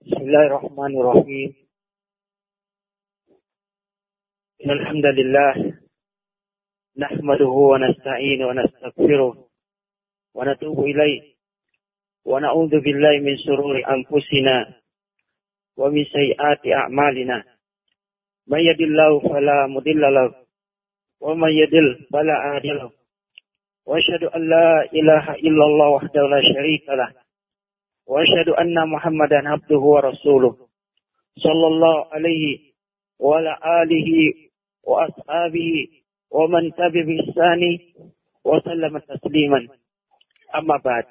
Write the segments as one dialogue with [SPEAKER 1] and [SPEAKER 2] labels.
[SPEAKER 1] Bismillahirrahmanirrahim. Alhamdulillah. Nahmaduhu wa nasta'inu wa nastaghfiruh. Wa natubu ilaih. Wa na'udzu billahi min shururi anfusina. Wa min sayyiati a'malina. May yahdihillahu fala mudilla lahu. Wa may yudlil fala hadiya lahu. Wa asyhadu an la ilaha illallah wahdahu la syarika lah. Wa asyhadu anna Muhammadan abduhu wa rasuluh. Sallallahu alaihi wa ala alihi wa ashabihi wa man tabi'a bi ihsani wa sallama tasliman. Amma ba'd.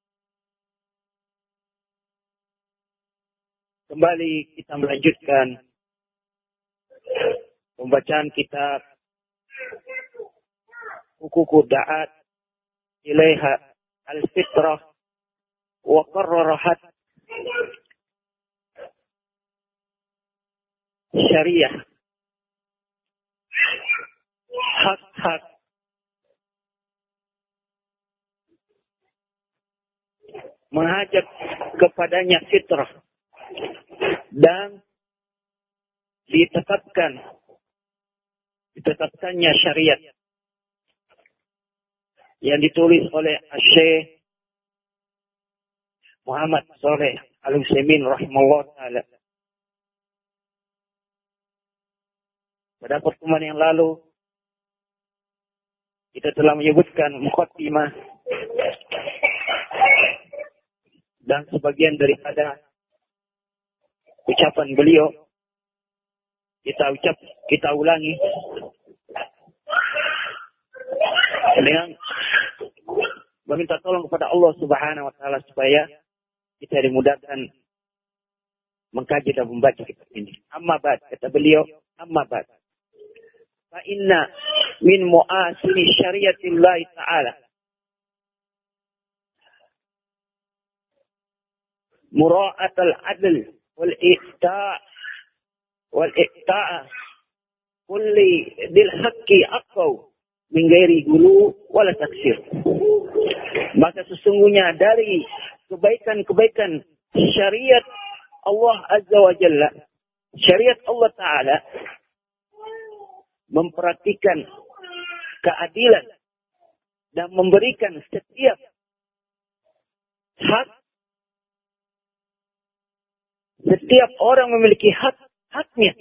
[SPEAKER 1] Kembali kita melanjutkan pembacaan kitab Huququd Da'at Ilaiha Al-Fitrah wa Qarrarahat Syariah. Hak-hak mengajak kepadanya fitrah dan ditetapkannya syariat yang ditulis oleh Syekh Muhammad Shalih Al-Utsaimin rahimahullah taala. Pada pertemuan yang lalu kita telah menyebutkan muqaddimah dan sebagian daripada ucapan beliau kita ulangi dengan meminta tolong kepada Allah Subhanahu wa taala supaya kita dimudahkan mengkaji dan membaca kitab ini. Amma ba'd, kata beliau, amma ba'd. Fa inna min mu'asini syariatillah ta'ala mura'atal adl wal iqta' kulli dil haqqi aqaw min ghairi gulu wala taksir. Maka sesungguhnya dari kebaikan-kebaikan syariat Allah Azza wa Jalla, syariat Allah Ta'ala memperhatikan keadilan dan memberikan setiap hak. Setiap orang memiliki haknya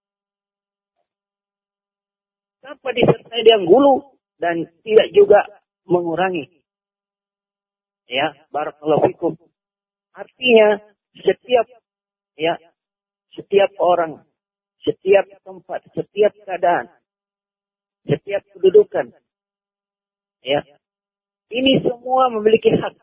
[SPEAKER 1] tanpa disertai dengan gulu dan tidak juga mengurangi. Ya, barakallahu fikum. Artinya setiap orang, setiap tempat, setiap keadaan, setiap kedudukan, ya, ini semua memiliki hak.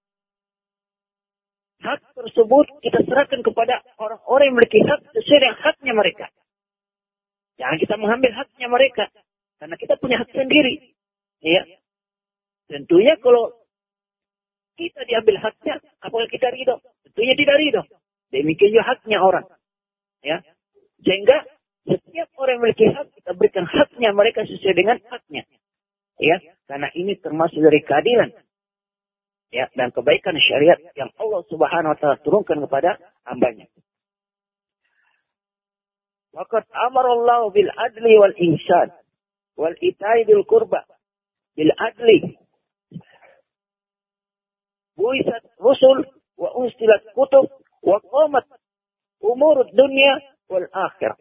[SPEAKER 1] Hak tersebut kita serahkan kepada orang-orang yang memiliki hak sesuai dengan haknya mereka. Jangan kita mengambil haknya mereka, karena kita punya hak sendiri. Ya, tentunya kalau kita diambil haknya, apakah kita ridho? Tentunya tidak ridho. Demikian juga haknya orang. Ya, sehingga setiap orang yang memiliki hak, kita berikan haknya mereka sesuai dengan haknya. Ya, karena ini termasuk dari keadilan. Ya, dan kebaikan syariat yang Allah Subhanahu wa taala turunkan kepada hambanya. Waqad amarallahu bil adli wal ihsan wal ita'i bil qurba bil adli. Buisat rusul wa unstilat kutub wa qamat umur dunia wal akhirah.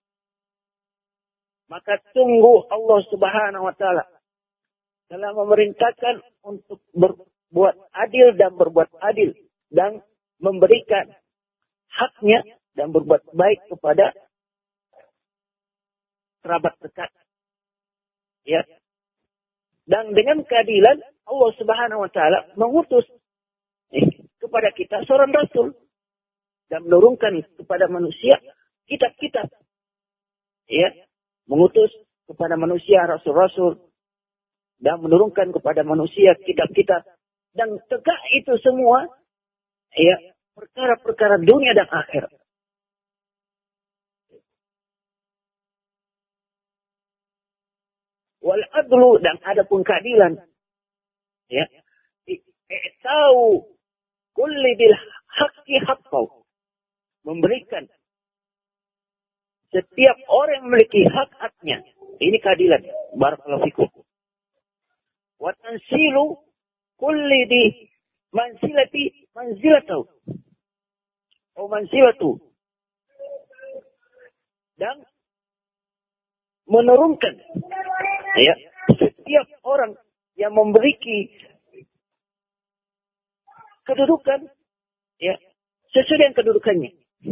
[SPEAKER 1] Maka sungguh Allah Subhanahu wa taala telah memerintahkan untuk berbuat adil dan berbuat adil dan memberikan haknya dan berbuat baik kepada kerabat dekat. Ya. Dan dengan keadilan Allah Subhanahu wa taala mengutus kepada kita seorang rasul dan menurunkan kepada manusia kitab-kitab. Ya, mengutus kepada manusia rasul-rasul dan menurunkan kepada manusia kitab-kitab, dan tegak itu semua ya perkara-perkara dunia dan akhirat. Wal adlu, dan adapun keadilan, ya, tahu kulli bil haqqi haqqahu, memberikan setiap orang yang memiliki hak-haknya. Ini keadilan. Barakallahu fikum. Wa tansilu kulli di manzilatu. Oh manzilatu. Dan menurunkan ya setiap orang yang memiliki kedudukan ya sesuai dengan kedudukannya,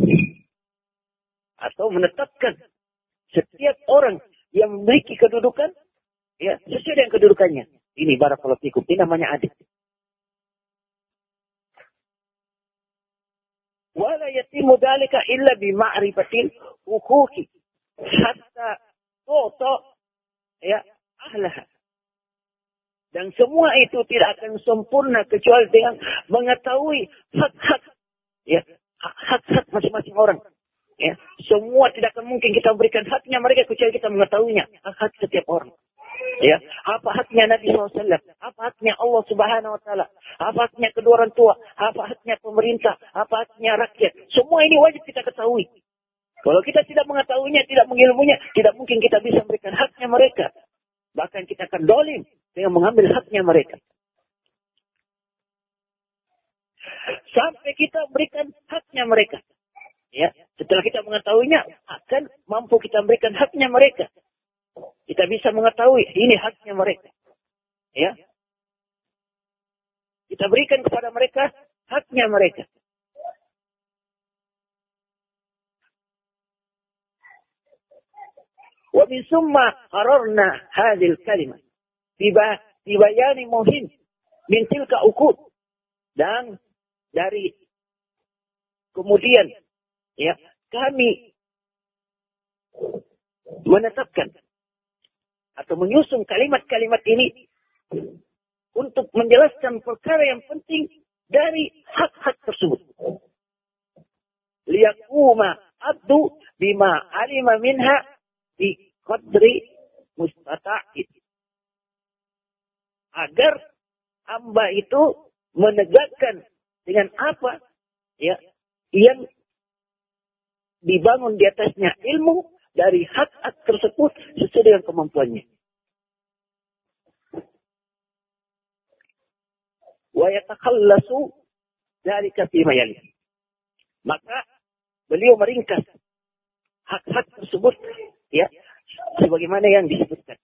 [SPEAKER 1] atau menetapkan setiap orang yang memiliki kedudukan ya sesuai dengan kedudukannya. Ini barakallahu fikum, ini namanya adil. Wala yatimu dzalika illa bi ma'rifatil huquqi hatta tu'ta ya ahlaha. Dan semua itu tidak akan sempurna kecuali dengan mengetahui hak-hak ya, hak-hak masing-masing orang. Ya, semua tidak akan mungkin kita berikan haknya mereka kecuali kita mengetahuinya, hak-hak setiap orang. Ya, apa haknya Nabi SAW, apa haknya Allah Subhanahu Wa Taala, apa haknya kedua orang tua, apa haknya pemerintah, apa haknya rakyat. Semua ini wajib kita ketahui. Kalau kita tidak mengetahuinya, tidak mengilmunya, tidak mungkin kita bisa memberikan haknya mereka. Bahkan kita akan dolim dengan mengambil haknya mereka. Sampai kita berikan haknya mereka. Ya, setelah kita mengetahuinya, akan mampu kita berikan haknya mereka. Kita bisa mengetahui ini haknya mereka. Ya, kita berikan kepada mereka haknya mereka. Wa min summa qararna hadhil kalimah fi bayani muhim min tilka uqud. Dan dari kemudian ya kami menetapkan atau menyusun kalimat-kalimat ini untuk menjelaskan perkara yang penting dari hak-hak tersebut. Liyaquma abdu bima alima minha bi qadri mustata'id. Agar hamba itu menegakkan dengan apa ya yang dibangun di atasnya ilmu dari hak-hak tersebut sesuai dengan kemampuannya. Wa yatakhallasu dzalika fi ma yali. Maka beliau meringkas hak-hak tersebut ya sebagaimana yang disebutkan.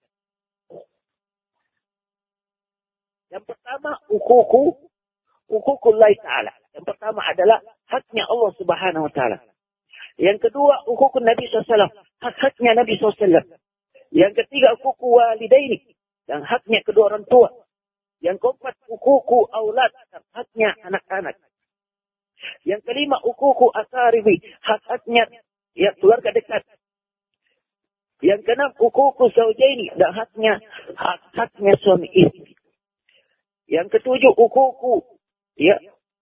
[SPEAKER 1] Yang pertama huququllah ta'ala. Yang pertama adalah haknya Allah Subhanahu Wa Taala. Yang kedua hukukun Nabi SAW, hak-haknya Nabi SAW. Yang ketiga hukuku walidaini, dan haknya kedua orang tua. Yang keempat hukuku aulad, haknya anak-anak. Yang kelima hukuku aqaribi, hak-haknya ya keluarga dekat. Yang keenam hukuku zaujaini, dan haknya suami istri. Yang ketujuh hukuku ya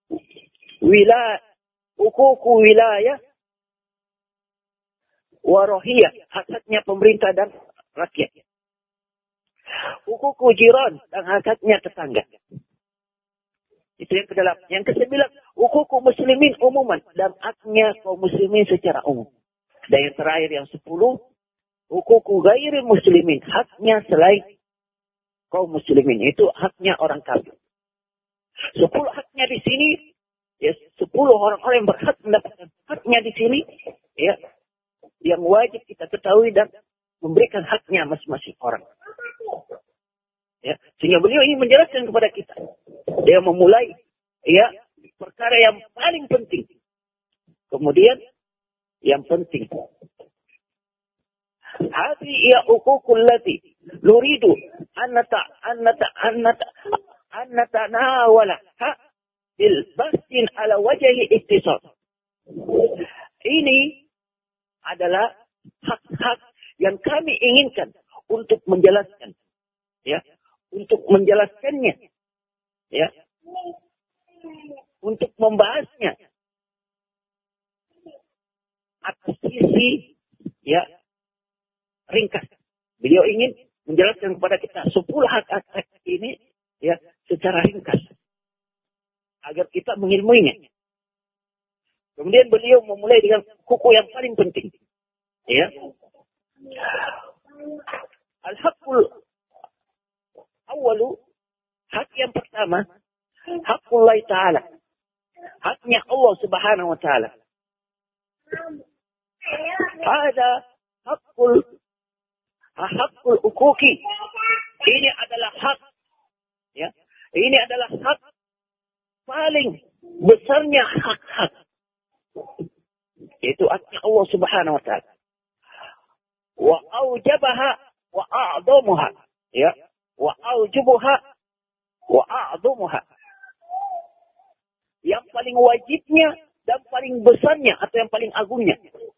[SPEAKER 1] hukuku wilayah warohiyah, hak-haknya pemerintah dan rakyat. Hukuku jiran, dan hak-haknya tetangga. Itu yang kedelapan. Yang kesembilan, hukuku muslimin umuman, dan haknya kaum muslimin secara umum. Dan yang terakhir yang 10, hukuku ghairi muslimin, haknya selain kaum muslimin, itu haknya orang kafir. 10 haknya di sini, ya 10 orang-orang yang berhak mendapatkan haknya di sini, ya yang wajib kita ketahui dan memberikan haknya masing-masing orang. Ya, sehingga beliau ini menjelaskan kepada kita. Dia memulai ya perkara yang paling penting. Kemudian yang penting. Hadhi ya uququl lati nuridu an natanawala bil bastin ala wajhi ittisal. Ini adalah hak-hak yang kami inginkan untuk menjelaskan, ya, untuk menjelaskannya, ya, untuk membahasnya atas sisi, ya, ringkas. Beliau ingin menjelaskan kepada kita 10 hak-hak ini, ya, secara ringkas, agar kita mengilmuinya. Kemudian beliau memulai dengan kuku yang paling penting. Ya. Al-haqqul awalu, hak yang pertama, haqqullah ta'ala. Haknya Allah Subhanahu wa ta'ala. Ada haqqul ukuki. Ini adalah hak. Ya. Ini adalah hak paling besarnya hak-hak. Itu haknya Allah Subhanahu wa ta'ala. Wa aujabaha wa a'dhamuha. Ya. Wa aujubuha wa a'dhamuha. Yang paling wajibnya dan paling besarnya atau yang paling agungnya.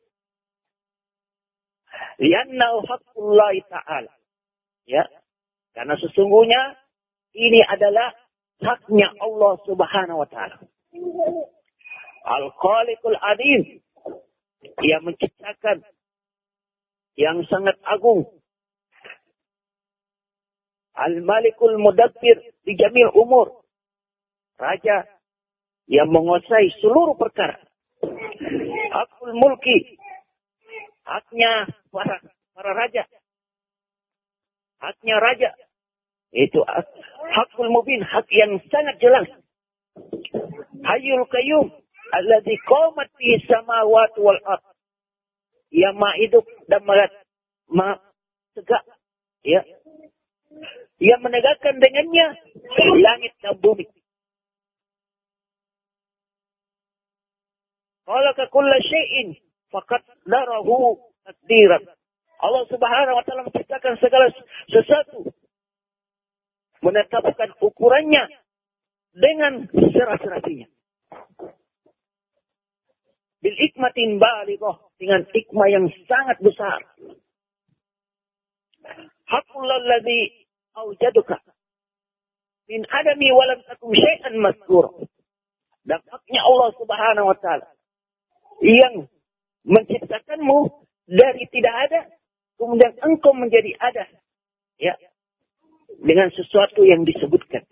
[SPEAKER 1] Liannahu haqqullah ta'ala. Ya. Karena sesungguhnya ini adalah haknya Allah Subhanahu wa ta'ala. Al-Khaliqul Azim. Ia menciptakan yang sangat agung. Al-Malikul Mudabbir di jamil umur. Raja yang menguasai seluruh perkara. Hakul Mulki. Haknya para raja. Haknya raja. Itu hakul mubin, hak yang sangat jelas. Hayyul Qayyum alladzi qamat fi samawati wal ard. Yang Maha hidup dan Maha tegak, ya. Yang menegakkan dengannya langit dan bumi. Khalaqa kulla syai'in faqaddarahu taqdiran. Allah Subhanahu wa ta'ala menciptakan segala sesuatu, menetapkan ukurannya dengan seras-rasinya. Bil hikmatin balighah, dengan hikmah yang sangat besar. Haqqul ladzi aujaduka min adami wa lam takum syai'an mazkura. Dan haknya Allah Subhanahu wa ta'ala yang menciptakanmu dari tidak ada, kemudian engkau menjadi ada. Ya. Dengan sesuatu yang disebutkan.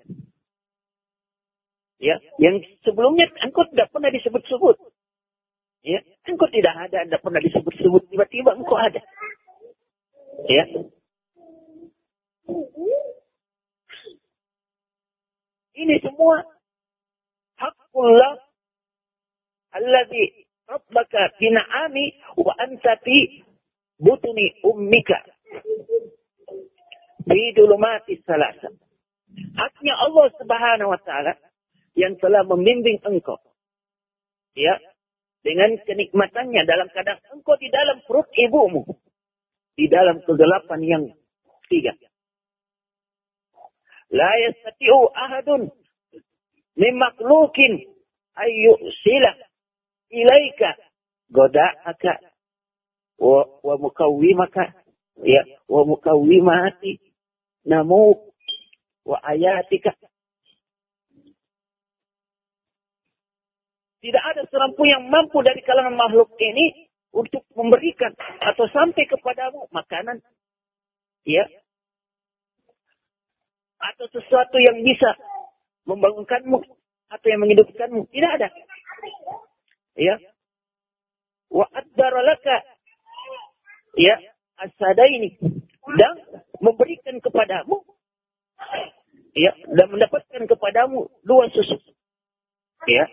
[SPEAKER 1] Ya, yang sebelumnya engkau tidak pernah disebut-sebut. Ya, engkau tidak ada, tidak pernah disebut-sebut, tiba-tiba engkau ada. Ya. Ini semua haqqullah alladzi rabbaka bina'ami wa anta fi butuni ummika fi dhulumatis salasa. Haknya Allah Subhanahu wa ta'ala yang telah membimbing engkau. Ya. Dengan kenikmatannya dalam keadaan engkau di dalam perut ibumu. Di dalam kegelapan yang tiga. La yastati'u ahadun min makhluqin ayyusila ilaika goda'aka wa mukawwimaka, ya, wa mukawwimati namu wa ayatika. Tidak ada seorang pun yang mampu dari kalangan makhluk ini untuk memberikan atau sampai kepadamu makanan, ya, atau sesuatu yang bisa membangunkanmu atau yang menghidupkanmu. Tidak ada. Ya. Wa addara laka, ya, as-sadaini, dan memberikan kepadamu, ya, dan mendapatkan kepadamu dua susu. Ya.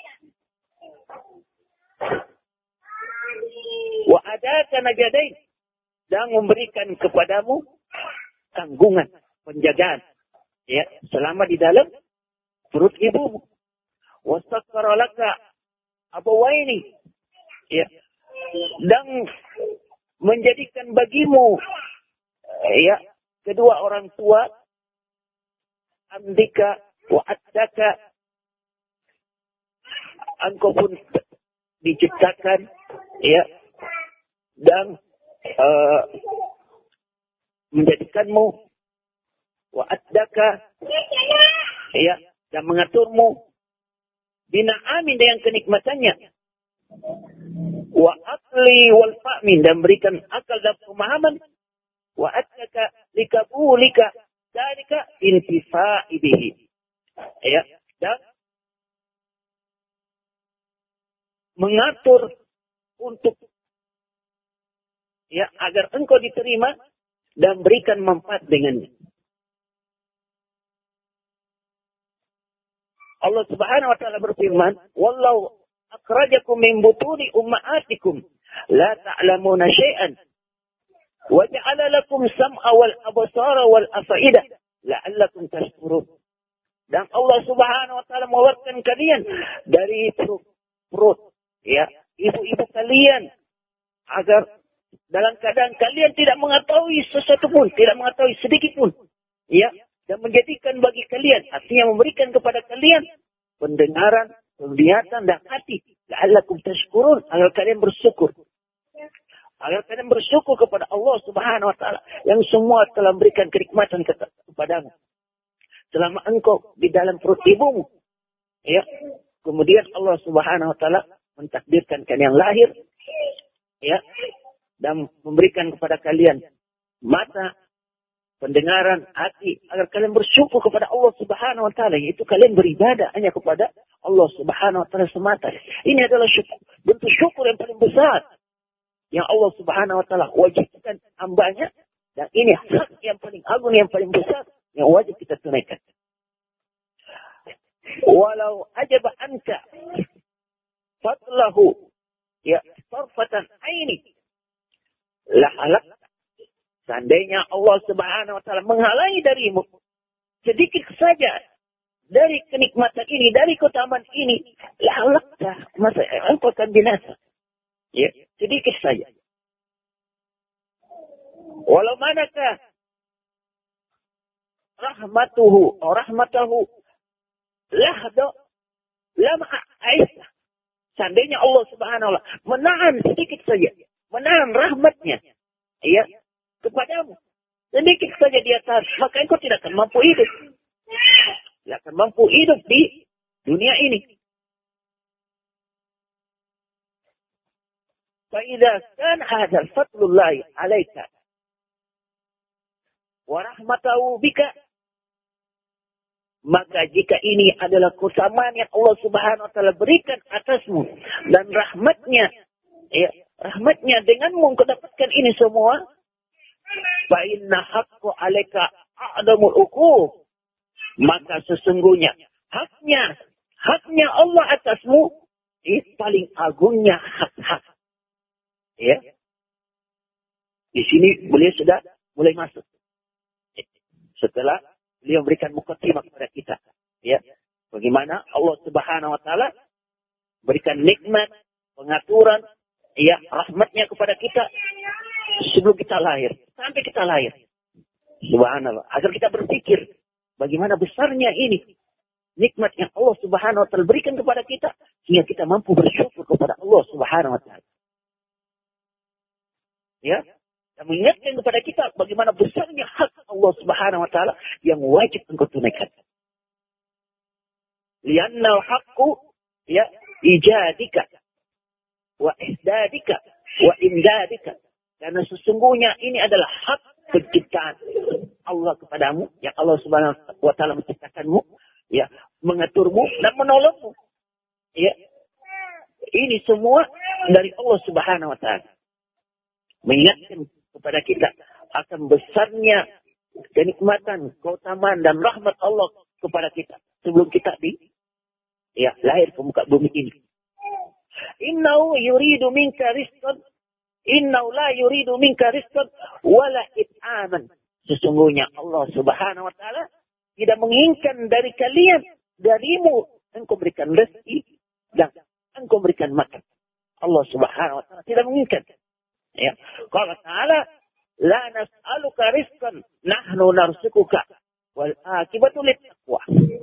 [SPEAKER 1] Wa adaka najadain, dan memberikan kepadamu tanggungan, penjagaan, ya, selama di dalam perut ibumu. Wa sakkara laka abawaini, ya, dan menjadikan bagimu, ya, kedua orang tua, andika wa addaka, engkau pun diciptakan, ya, dan menjadikanmu, wa addaka, ya, dan mengaturmu bina'amin dengan kenikmatannya, wa aqli wal fahmin, dan berikan akal dan pemahaman, wa addaka likabulika dalika intifa'i bihi, ya, dan mengatur untuk ya agar engkau diterima dan berikan manfaat dengannya. Allah Subhanahu wa taala berfirman, "Wallahu akhrajakum min butuni ummahatikum la ta'lamuna syai'an wa ja'ala lakum sam'a wal absara wal af'idah la'allakum tashkurun." Dan Allah Subhanahu wa taala mengeluarkan kalian dari perut ya ibu-ibu kalian agar dalam keadaan kalian tidak mengetahui sesuatu pun, tidak mengetahui sedikit pun, ya, dan menjadikan bagi kalian, artinya memberikan kepada kalian pendengaran, penglihatan dan hati, la'allakum tashkurun, agar kalian bersyukur. Agar kalian bersyukur kepada Allah Subhanahu wa taala yang semua telah memberikan kenikmatan kepadamu. Selama engkau di dalam perut ibumu, ya. Kemudian Allah Subhanahu wa taala mentakdirkan kalian lahir, ya, dan memberikan kepada kalian mata, pendengaran, hati, agar kalian bersyukur kepada Allah Subhanahu wa taala, yaitu kalian beribadah hanya kepada Allah Subhanahu wa taala semata. Ini adalah syukur, bentuk syukur yang paling besar yang Allah Subhanahu wa taala wajibkan hambanya, dan ini hak yang paling agung, yang paling besar yang wajib kita tunaikan. Walau ajaba anka fatlahu ya sarfatan aini la halak. Seandainya Allah Subhanahu wa taala menghalangi darimu sedikit saja dari kenikmatan ini, dari keutamaan ini, la halakta, masa engkau akan binasa. Ya, sedikit saja. Walau manakah rahmatahu lahdo lama aisah. Seandainya Allah Subhanahu wa taala menahan sedikit saja, menahan rahmatnya, ya, kepadamu, sedikit saja di atas, maka engkau tidak akan mampu hidup. Tidak akan mampu hidup di dunia ini. فَإِذَا كَانَ هَذَا الْفَضْلُ اللَّهِ عَلَيْكَ وَرَحْمَتَهُ بِكَ, maka jika ini adalah keutamaan yang Allah Subhanahu wa taala berikan atasmu dan rahmatnya, ya, rahmatnya denganmu engkau dapatkan ini semua, fa inna haqqu 'alaika a'damul uquq, maka sesungguhnya haknya Allah atasmu itu paling agungnya hak-hak. Ya. Di sini beliau sudah mulai masuk. Setelah beliau memberikan mukaddimah kepada kita, ya, bagaimana Allah Subhanahu wa taala berikan nikmat, pengaturan, ya, rahmatnya kepada kita sebelum kita lahir, sampai kita lahir. Subhanallah, agar kita berpikir bagaimana besarnya ini nikmat yang Allah Subhanahu wa taala berikan kepada kita, sehingga kita mampu bersyukur kepada Allah Subhanahu wa taala. Ya, dan mengingatkan kepada kita bagaimana besarnya hak Allah Subhanahu wa taala yang wajib engkau tunaikan. Lianna haqqu ya ijadika wa ihdadika wa imdadika. Karena sesungguhnya ini adalah hak penciptaan Allah kepadamu, yang Allah Subhanahu wa taala menciptakanmu, ya, mengaturmu dan menolongmu. Ya. Ini semua dari Allah Subhanahu wa taala. Mengingatkan kepada kita akan besarnya kenikmatan, keutamaan dan rahmat Allah kepada kita sebelum kita lahir ke muka bumi ini. Innahu yuridu minka rizqan, innahu la yuridu minka rizqan wala it'aman. Sesungguhnya Allah Subhanahu wa taala tidak menginginkan dari kalian, darimu, engkau berikan rezeki dan engkau berikan makan. Allah Subhanahu wa taala tidak menginginkan. Ya, qala ta'ala la nas'aluka rizqan nahnu narzuquka wal akibatu littaqwa.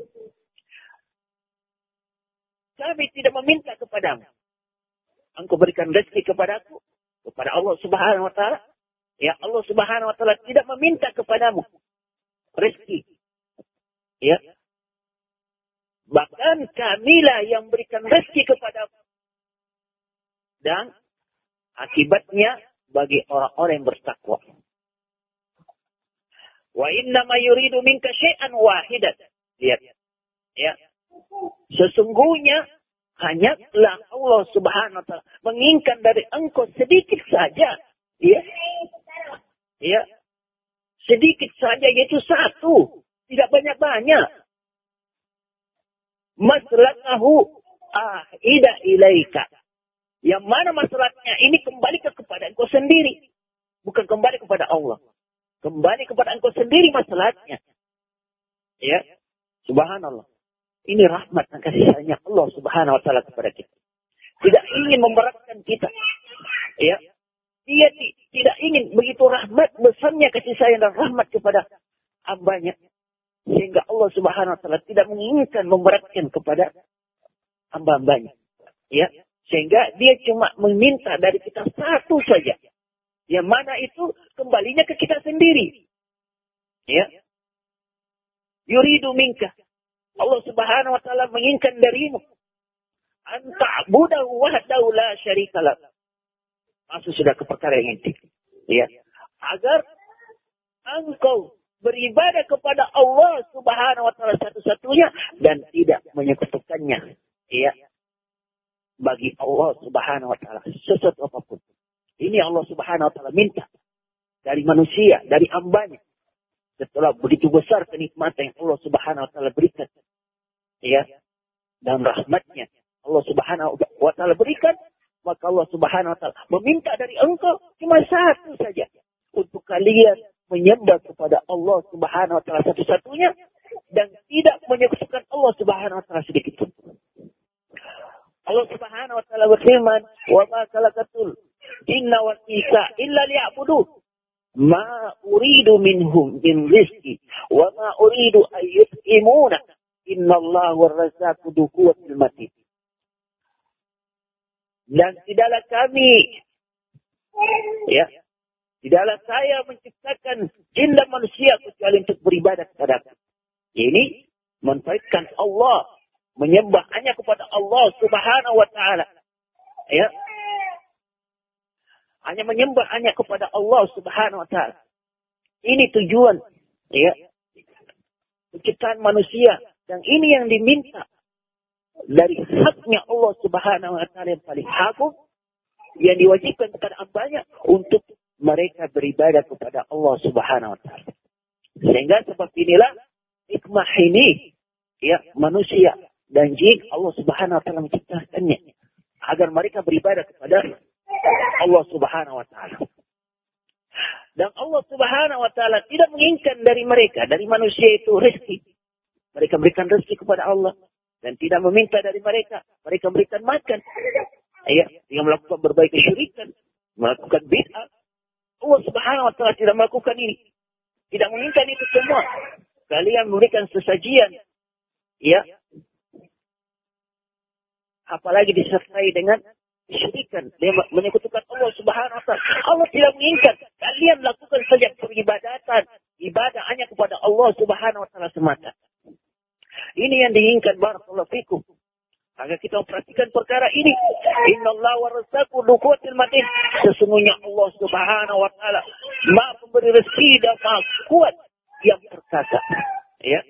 [SPEAKER 1] Kami tidak meminta kepadamu, engkau berikan rezeki kepadaku, kepada Allah Subhanahu wa taala. Ya, Allah Subhanahu wa taala tidak meminta kepadamu rezeki. Ya. Bahkan kamilah yang berikan rezeki kepadamu. Dan akibatnya bagi orang-orang yang bertakwa. Wa inna ma yuridu minka syai'an wahidan. Lihat. Ya. Sesungguhnya Hanyalah Allah Subhanahu wa taala menginginkan dari engkau sedikit saja, ya. Ya. Sedikit saja, yaitu satu, tidak banyak-banyak. Maslatahu ida ilaika. Yang mana masalahnya ini kembali kepada engkau sendiri, bukan kembali kepada Allah. Kembali kepada engkau sendiri masalahnya. Ya. Subhanallah. Ini rahmat dan kasih sayangnya Allah Subhanahu wa taala kepada kita. Tidak ingin memberatkan kita. Ya. Dia tidak ingin, begitu rahmat besarnya kasih sayang dan rahmat kepada hambanya. Sehingga Allah Subhanahu wa taala tidak menginginkan memberatkan kepada hamba-hambanya. Ya. Sehingga dia cuma meminta dari kita satu saja. Yang mana itu kembalinya ke kita sendiri. Ya. Yuridu minka. Allah Subhanahu wa taala menginginkan darimu anta'budahu wahdahu la syarikalah. Masuk sudah ke perkara yang inti. Ya. Agar engkau beribadah kepada Allah Subhanahu wa taala satu-satunya dan tidak menyekutukannya. Ya. Bagi Allah Subhanahu wa taala sesuatu apapun. Ini Allah Subhanahu wa taala minta dari manusia, dari hambanya. Setelah begitu besar kenikmatan yang Allah Subhanahu wa taala berikan. Ya. Dan rahmatnya Allah Subhanahu wa taala berikan, maka Allah Subhanahu wa taala meminta dari engkau cuma satu saja, untuk kalian menyembah kepada Allah Subhanahu wa taala satu-satunya dan tidak menyekutukan Allah Subhanahu wa taala sedikit pun. Allah Subhanahu wa taala berfirman, "Wa ma khalaqatul jinna wal insa illa liya'budun. Ma uridu minhum min rizqi wa ma uridu an yut'imuna. Innallaha war-razzaqu dzu quwwatil matin." Dan tidaklah kami, ya, tidaklah saya menciptakan jin dan manusia kecuali untuk beribadah kepada Aku. Ini mentauhidkan Allah, menyembah hanya kepada Allah Subhanahu wa taala. Ya. Hanya menyembah hanya kepada Allah Subhanahu wa taala. Ini tujuan, ya, penciptaan manusia, dan ini yang diminta dari haknya Allah Subhanahu wa taala yang paling agung, yang diwajibkan kepada hambanya untuk mereka beribadah kepada Allah Subhanahu wa taala. Sehingga sebab inilah hikmah ini, ya, manusia dan jin Allah Subhanahu wa taala menciptakannya agar mereka beribadah kepada Allah Subhanahu wa taala. Dan Allah Subhanahu wa taala tidak menginginkan dari mereka, dari manusia itu rezeki. Mereka berikan rezeki kepada Allah dan tidak meminta dari mereka berikan makan. Ya, yang melakukan berbagai kesyirikan, melakukan bid'ah. Allah Subhanahu wa taala tidak melakukan ini. Tidak menginginkan itu semua. Kalian memberikan sesajian, ya. Apalagi disertai dengan kesyirikan, dia menyekutukan Allah Subhanahu wa taala. Allah tidak menginginkan kalian lakukan saja peribadatan, ibadah hanya kepada Allah Subhanahu wa taala semata. Ini yang diinginkan, barakallahu fikum. Agar kita memperhatikan perkara ini. Innallaha war-razzaqu dzu quwwatil matin. Sesungguhnya Allah Subhanahu wa taala Maha pemberi rezeki dan Maha kuat yang perkasa. Ya.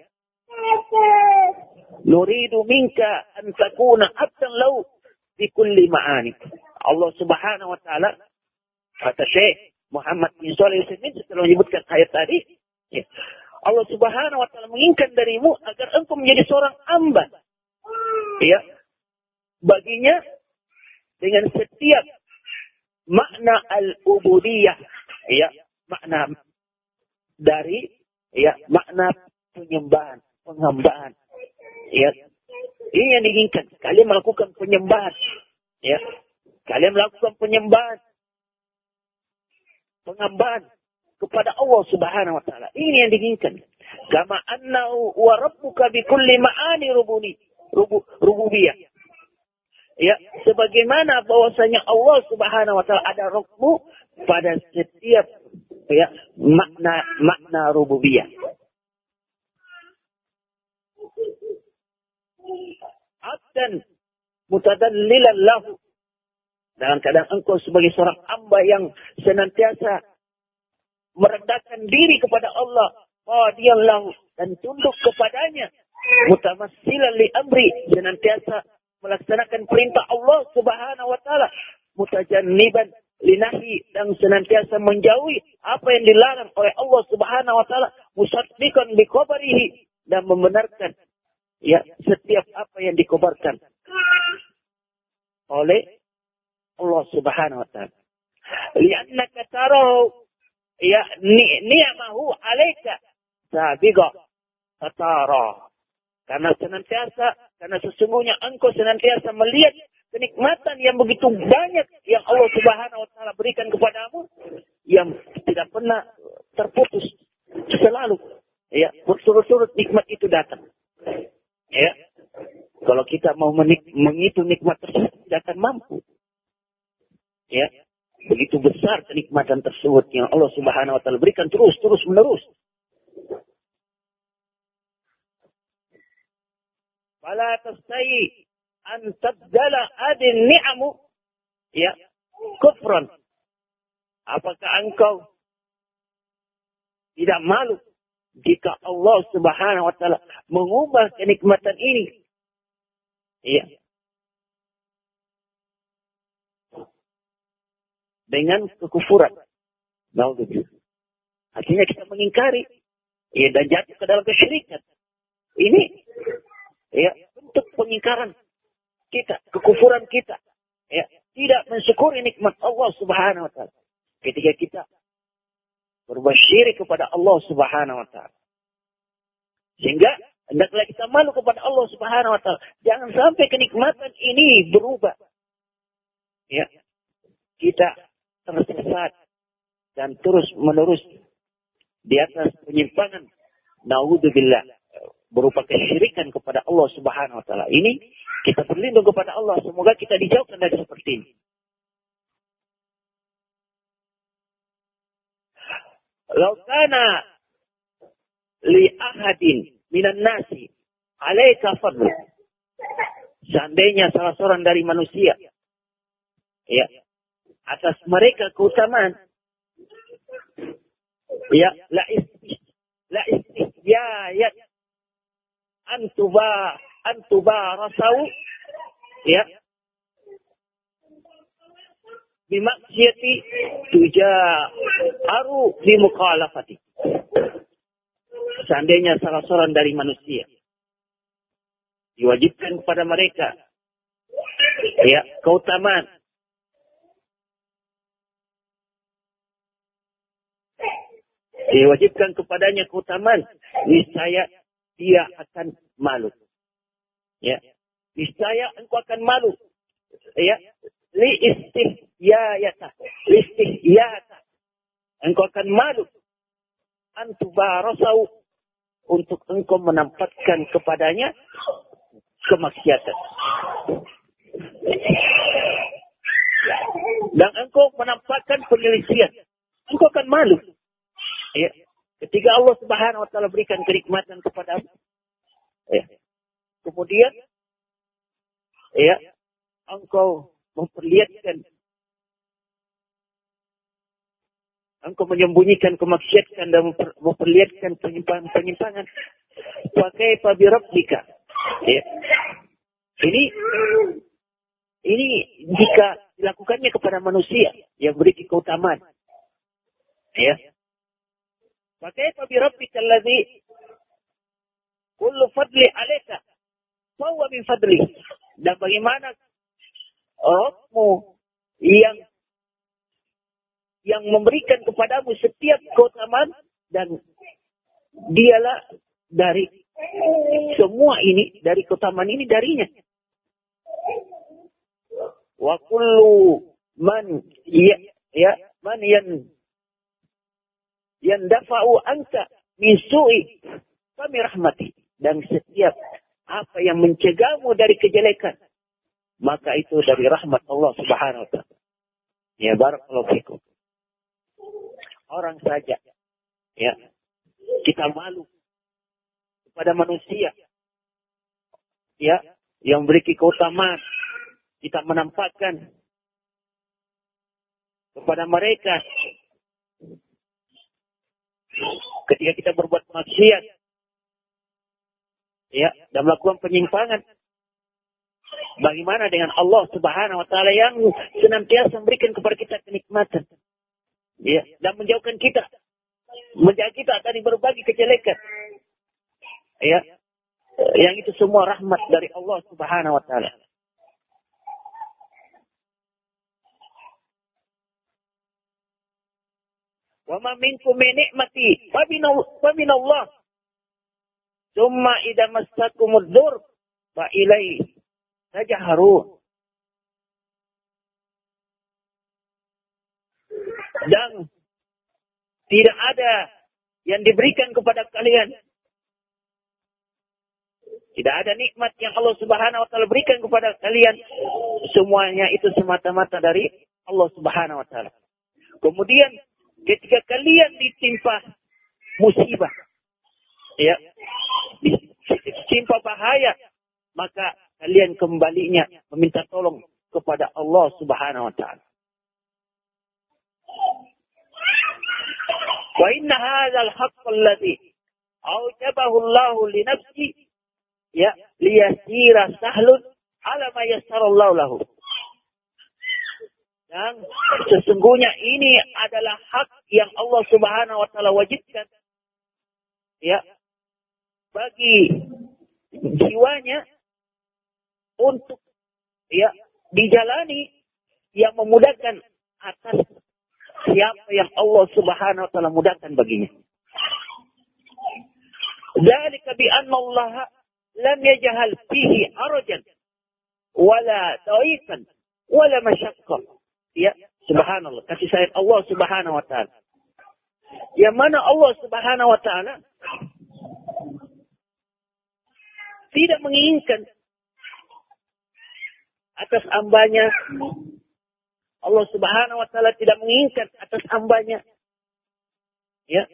[SPEAKER 1] Nuridu minka an takuna abdan lahu bi kulli ma'ani. Allah Subhanahu wa taala, kata Syekh Muhammad bin Shalih Al-Utsaimin setelah menyebutkan ayat tadi, ya, Allah Subhanahu wa taala menginginkan darimu agar engkau menjadi seorang hamba, ya, baginya dengan setiap makna al-ubudiyah, ya, makna dari, ya, makna penyembahan, penghambaan, ya. Ini yang diinginkan. Kalian melakukan penyembahan, ya. Kalian melakukan penyembahan, penghambaan kepada Allah Subhanahu wa taala. Ini yang diinginkan. Kama annahu wa rabbuka bi kulli ma'ani rububiyah. Ya, sebagaimana bahwasanya Allah Subhanahu wa taala ada Rabbu pada setiap, ya, makna rububiyah. Abdan mutadallilan lahu. Dalam keadaan engkau sebagai seorang hamba yang senantiasa merendahkan diri kepada Allah, radhiyallahu, dan tunduk kepadanya, mutamassilan li amri, senantiasa melaksanakan perintah Allah Subhanahu wa taala, mutajanniban linahi, dan senantiasa menjauhi apa yang dilarang oleh Allah Subhanahu wa taala, musaddiqan biqabarihi, dan membenarkan ya setiap apa yang dikabarkan oleh Allah Subhanahu wa taala. Li'annaka tarahu ya ni'amahu 'alaika sabiqa fatara. Karena sesungguhnya engkau senantiasa melihat kenikmatan yang begitu banyak yang Allah Subhanahu wa taala berikan kepadamu, yang tidak pernah terputus, selalu ya bersurut-surut nikmat itu datang. Ya. Kalau kita mau menghitung nikmat tersebut tidak akan mampu. Ya. Begitu besar kenikmatan tersebut yang Allah Subhanahu wa taala berikan terus menerus. Fala tastai an tabdala adin ni'amu ya kufran. Apakah engkau tidak malu jika Allah Subhanahu wa taala mengubah kenikmatan ini ya dengan kekufuran? Naudzubillah. Artinya kita mengingkari ya dan jatuh ke dalam kesyirikan. Ini ya bentuk pengingkaran kita, kekufuran kita, ya tidak mensyukuri nikmat Allah Subhanahu wa taala. Ketika kita berbuat syirik kepada Allah Subhanahu wa taala. Sehingga hendaklah kita malu kepada Allah Subhanahu wa taala. Jangan sampai kenikmatan ini berubah. Ya. Kita tersesat dan terus-menerus di atas penyimpangan, naudzubillah, berupa kesyirikan kepada Allah Subhanahu wa taala. Ini kita berlindung kepada Allah, semoga kita dijauhkan dari seperti ini. Lau kana li ahadin minan nasi alaika fadl. Seandainya salah seorang dari manusia ya atas mereka keutamaan, ya la istihya antuba rasau ya bimaksiyati tujaharu bimukhalafati. Seandainya salah seorang dari manusia diwajibkan kepada mereka ya keutamaan, diwajibkan kepadanya keutamaan, niscaya dia akan malu. Ya, niscaya engkau akan malu. Ya, listihyata. Engkau akan malu. Antubarasau, untuk engkau menampakkan kepadanya kemaksiatan. Dan engkau menampakkan penyelisihan. Engkau akan malu. Ya. Ketika Allah Subhanahu wa taala berikan kenikmatan kepadamu, ya. Kemudian ya engkau memperlihatkan, engkau menyembunyikan kemaksiatan dan memperlihatkan penyimpangan. Pakai pabi rabbika. Ya. Ini jika dilakukannya kepada manusia yang beri keutamaan. Ya. Pakai pabi rabbika allazi kullu fadli alayka fa huwa min fadli. Dan bagaimana Rabbmu yang memberikan kepadamu setiap keutamaan, dan dialah dari semua ini, dari keutamaan ini darinya. Wa kullu man yandafa'u anka min su'i kami rahmati. Dan setiap apa yang mencegahmu dari kejelekan, maka itu dari rahmat Allah Subhanahu wa ta'ala. Ya, barakallahu fikum. Orang saja ya kita malu kepada manusia ya yang memiliki keutamaan, kita menampakkan kepada mereka ketika kita berbuat maksiat ya dan melakukan penyimpangan, Bagaimana dengan Allah Subhanahu wa taala yang senantiasa memberikan kepada kita kenikmatan. Ya, dan menjauhkan kita, menjaga kita dari berbagai kejelekan. Ya. Yang itu semua rahmat dari Allah Subhanahu wa taala. Wa ma minkum min ni'mati fa min Allah. Tsumma idza massakumud dur fa ilaihi tajharun. Dan tidak ada yang diberikan kepada kalian. Tidak ada nikmat yang Allah Subhanahu wa taala berikan kepada kalian. Semuanya itu semata-mata dari Allah Subhanahu wa taala. Kemudian ketika kalian ditimpa musibah, ya, ditimpa bahaya, maka kalian kembalinya meminta tolong kepada Allah Subhanahu wa taala. Wa inna hadzal haqq alladhi awjabahu Allah li nafsi ya liyasira sahlun ala ma yassarallahu lahu. Dan sesungguhnya ini adalah hak yang Allah Subhanahu wa taala wajibkan ya bagi jiwanya untuk ya dijalani yang memudahkan atas siapa yang Allah Subhanahu wa taala mudahkan baginya. Dzalika bi anna Allah lam yajhal fihi harajan wala da'iqan wala masyaqqah. Ya, subhanallah. Kasih sayang Allah Subhanahu wa taala. Yang mana Allah Subhanahu wa taala tidak menginginkan atas hambanya. Allah Subhanahu wa taala tidak menginginkan atas hambanya. Ya.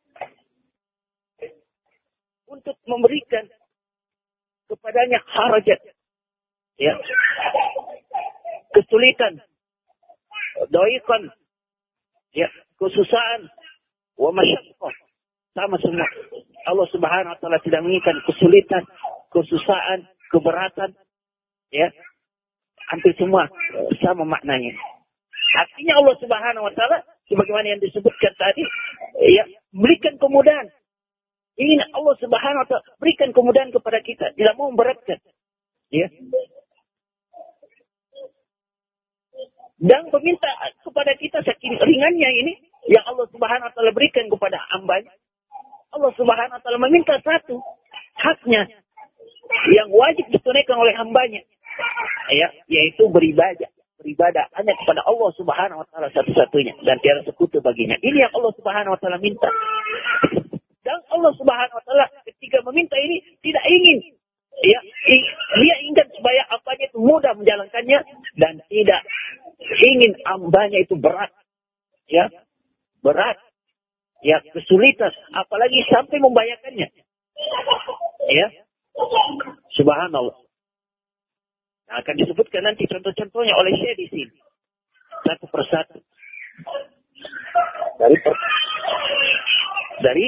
[SPEAKER 1] Untuk memberikan kepadanya harajat. Ya. Kesulitan. Doikan. Ya, kesusahan wa masyaqqah. Sama semua. Allah Subhanahu wa taala tidak menginginkan kesulitan, kesusahan, keberatan. Ya. Hampir semua sama maknanya. Artinya Allah Subhanahu wa taala sebagaimana yang disebutkan tadi, ya, berikan kemudahan. Ingin Allah Subhanahu wa taala berikan kemudahan kepada kita, tidak mau memberatkan. Ya. Dan meminta kepada kita saking ringannya ini yang Allah Subhanahu wa taala berikan kepada hambanya. Allah Subhanahu wa taala meminta satu haknya yang wajib ditunaikan oleh hambanya. Ya, yaitu beribadah hanya kepada Allah Subhanahu wa taala satu-satunya dan tiada sekutu baginya. Ini yang Allah Subhanahu wa taala minta. Dan Allah Subhanahu wa taala ketika meminta ini tidak ingin ya, dia inginkan supaya hambanya itu mudah menjalankannya dan tidak ingin hambanya itu berat. Ya. Berat. Ya, kesulitan apalagi sampai membahayakannya. Ya. Subhanallah. Nah, akan disebutkan nanti contoh-contohnya oleh Syekh di sini. Satu persatu. Dari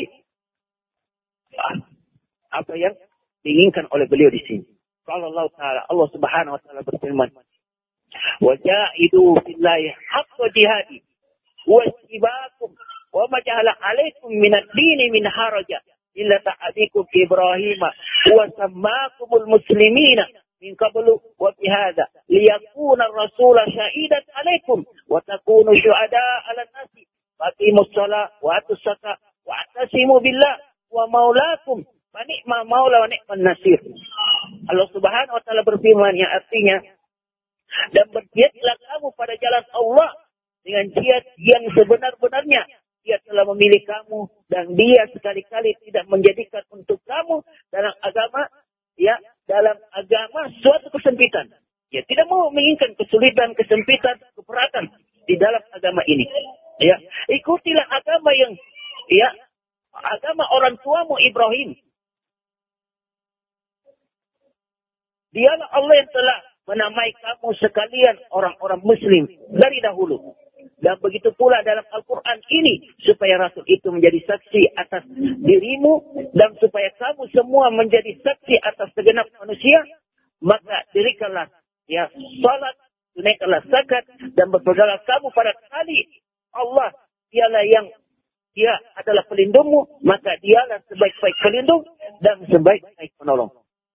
[SPEAKER 1] apa yang diinginkan oleh beliau di sini. Kalau Allah Subhanahu wa taala berfirman, "Wa jahidu fillahi haqqa jihadi wastibakum wa ma ja'ala 'alaikum minad dini min haraja illa ta'abikum Ibrahim wa sammakumul muslimina min qablu wa fi hadha liyakuna ar-rasula shahidan 'alaikum wa takunu syuhada'a 'alan nasi faqimus shalah wa atuz zakah wa atasimu billah wa maulakum fa ni'ma maula wa ni'man nasir." Allah Subhanahu wa taala berfirman yang artinya, dan berjihadlah kamu pada jalan Allah dengan jihad yang sebenar-benarnya. Dia telah memilih kamu dan dia sekali-kali tidak menjadikan untuk kamu dalam agama suatu kesempitan. Ya, tidak mau menginginkan kesulitan, kesempitan, keberatan di dalam agama ini. Ya, ikutilah agama yang agama orang tuamu Ibrahim. Dialah Allah yang telah menamai kamu sekalian orang-orang muslim dari dahulu. Dan begitu pula dalam Al-Quran ini, supaya Rasul itu menjadi saksi atas dirimu, dan supaya kamu semua menjadi saksi atas segenap manusia, maka dirikanlah Ya, salat, tunaikanlah zakat, dan berpegangan kamu pada tali Allah. Dialah yang dia adalah pelindungmu, maka dialah sebaik-baik pelindung dan sebaik-baik penolong.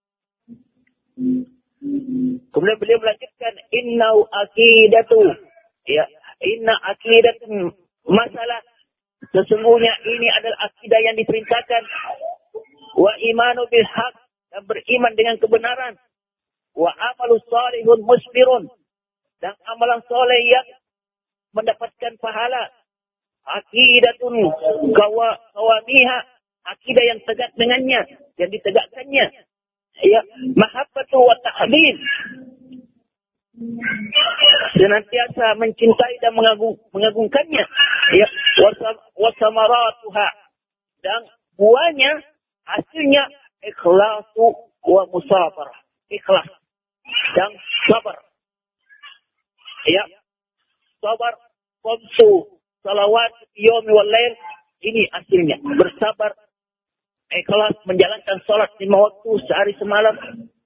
[SPEAKER 1] Kemudian beliau melanjutkan, innau aqidatu. Ya, inna aqidatun masalah. Sesungguhnya ini adalah akidah yang diperintahkan. Wa imanu bil haq, dan beriman dengan kebenaran. Wa amalu salihun musbirun, dan amalan soleh yang mendapatkan pahala. Aqidatun qawamiha, akidah yang tegak dengannya, yang ditegakkannya. Ya, mahabbatu wa ta'zim, senantiasa mencintai dan mengagungkannya. Ya, wasamaratuha, dan buahnya, hasilnya ikhlasu wa musabarah, ikhlas dan sabar. Ya, sabar, qamsu salawat yaumi wal lail, ini hasilnya bersabar, ikhlas menjalankan salat 5 waktu sehari semalam.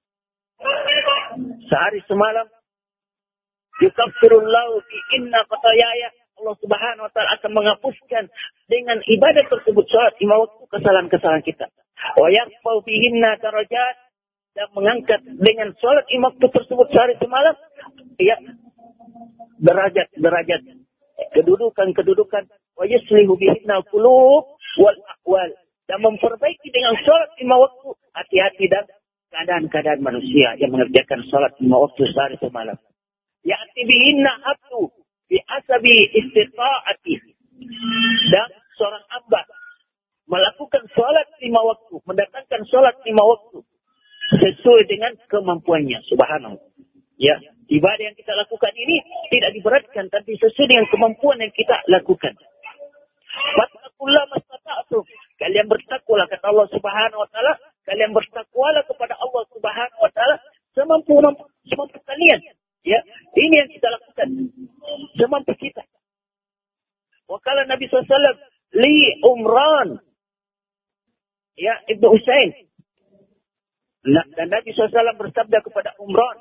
[SPEAKER 1] Sehari semalam. Yukaffirullahu bi inna qatayaya, Allah Subhanahu wa taala akan menghapuskan dengan ibadah tersebut, salat 5 waktu, kesalahan-kesalahan kita. Wa yarfa'u bihinna darajat, dan mengangkat dengan salat 5 waktu tersebut sehari semalam, ya, derajat, kedudukan, wa yuslihu bihinna qulub wal aqwal, dan memperbaiki dengan salat 5 waktu hati-hati dan keadaan-keadaan manusia yang mengerjakan salat 5 waktu sehari semalam. Ya'ti bihinna abdu bi asabi istita'ati, dan seorang hamba melakukan salat 5 waktu, mendatangkan salat 5 waktu sesuai dengan kemampuannya. Subhanallah. Ya, ibadah yang kita lakukan ini tidak diberatkan, tapi sesuai dengan kemampuan yang kita lakukan. Fattaqullaha mastata'tum, kalian bertakwalah, kata Allah Subhanahu wa taala, kalian bertakwalah kepada Allah Subhanahu wa taala semampu kalian. Ya, ini yang kita lakukan semampu kita. Wakala Nabi SAW li Umran, ya, Ibnu Husain. Dan Nabi SAW bersabda kepada Umran,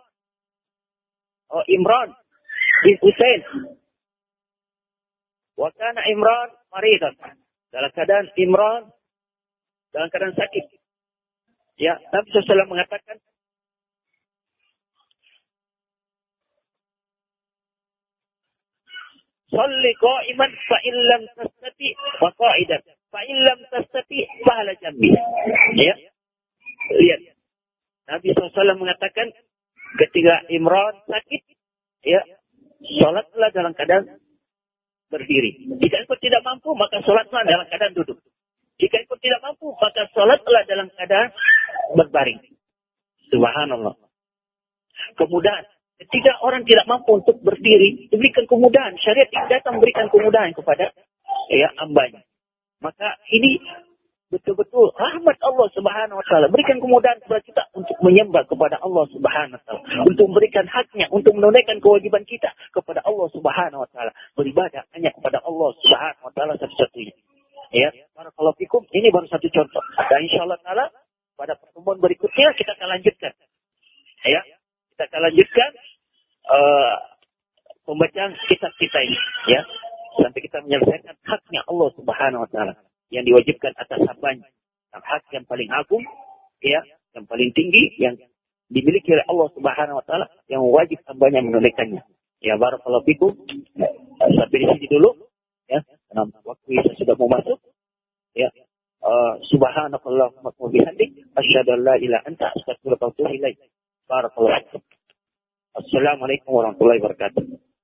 [SPEAKER 1] Imran bin Husain, wa kana Imran maridan, dalam keadaan Imran dalam keadaan sakit. Ya, Nabi SAW mengatakan, salli qa'iman fa in lam tastati wa qa'idan fa in lam tastati fa ala jambi. Ya, lihat, Nabi SAW mengatakan ketika Imran sakit, ya, salatlah dalam keadaan berdiri. Jika engkau tidak mampu, maka salatlah dalam keadaan duduk. Jika engkau tidak mampu, maka salatlah dalam keadaan berbaring. Subhanallah. Kemudahan. Ketika orang tidak mampu untuk berdiri, diberikan kemudahan. Syariat datang memberikan kemudahan kepada, ya, hambanya. Maka ini betul-betul rahmat Allah Subhanahu wa taala. Berikan kemudahan kepada kita untuk menyembah kepada Allah Subhanahu wa taala, untuk memberikan haknya, untuk menunaikan kewajiban kita kepada Allah Subhanahu wa taala. Beribadah hanya kepada Allah Subhanahu wa taala satu-satunya. Ya, barakallahu fikum. Ini baru satu contoh. Dan insyaallah taala pada pertemuan berikutnya kita akan lanjutkan. Ya, kita akan lanjutkan pembacaan kitab kita ini, ya, sampai kita menyelesaikan haknya Allah Subhanahu wa taala yang diwajibkan atas hambanya, hak yang paling agung, ya, yang paling tinggi, yang dimiliki oleh Allah Subhanahu wa taala, yang wajib hambanya menunaikannya. Ya, barakallahu fikum. Sampai di sini dulu, ya, karena waktu Isya sudah mau masuk. Ya, subhanakallahumma wa bihamdik asyhadu an la ilaha illa anta astaghfiruka wa atubu ilaik. Barakallahu fikum. Assalamualaikum warahmatullahi wabarakatuh.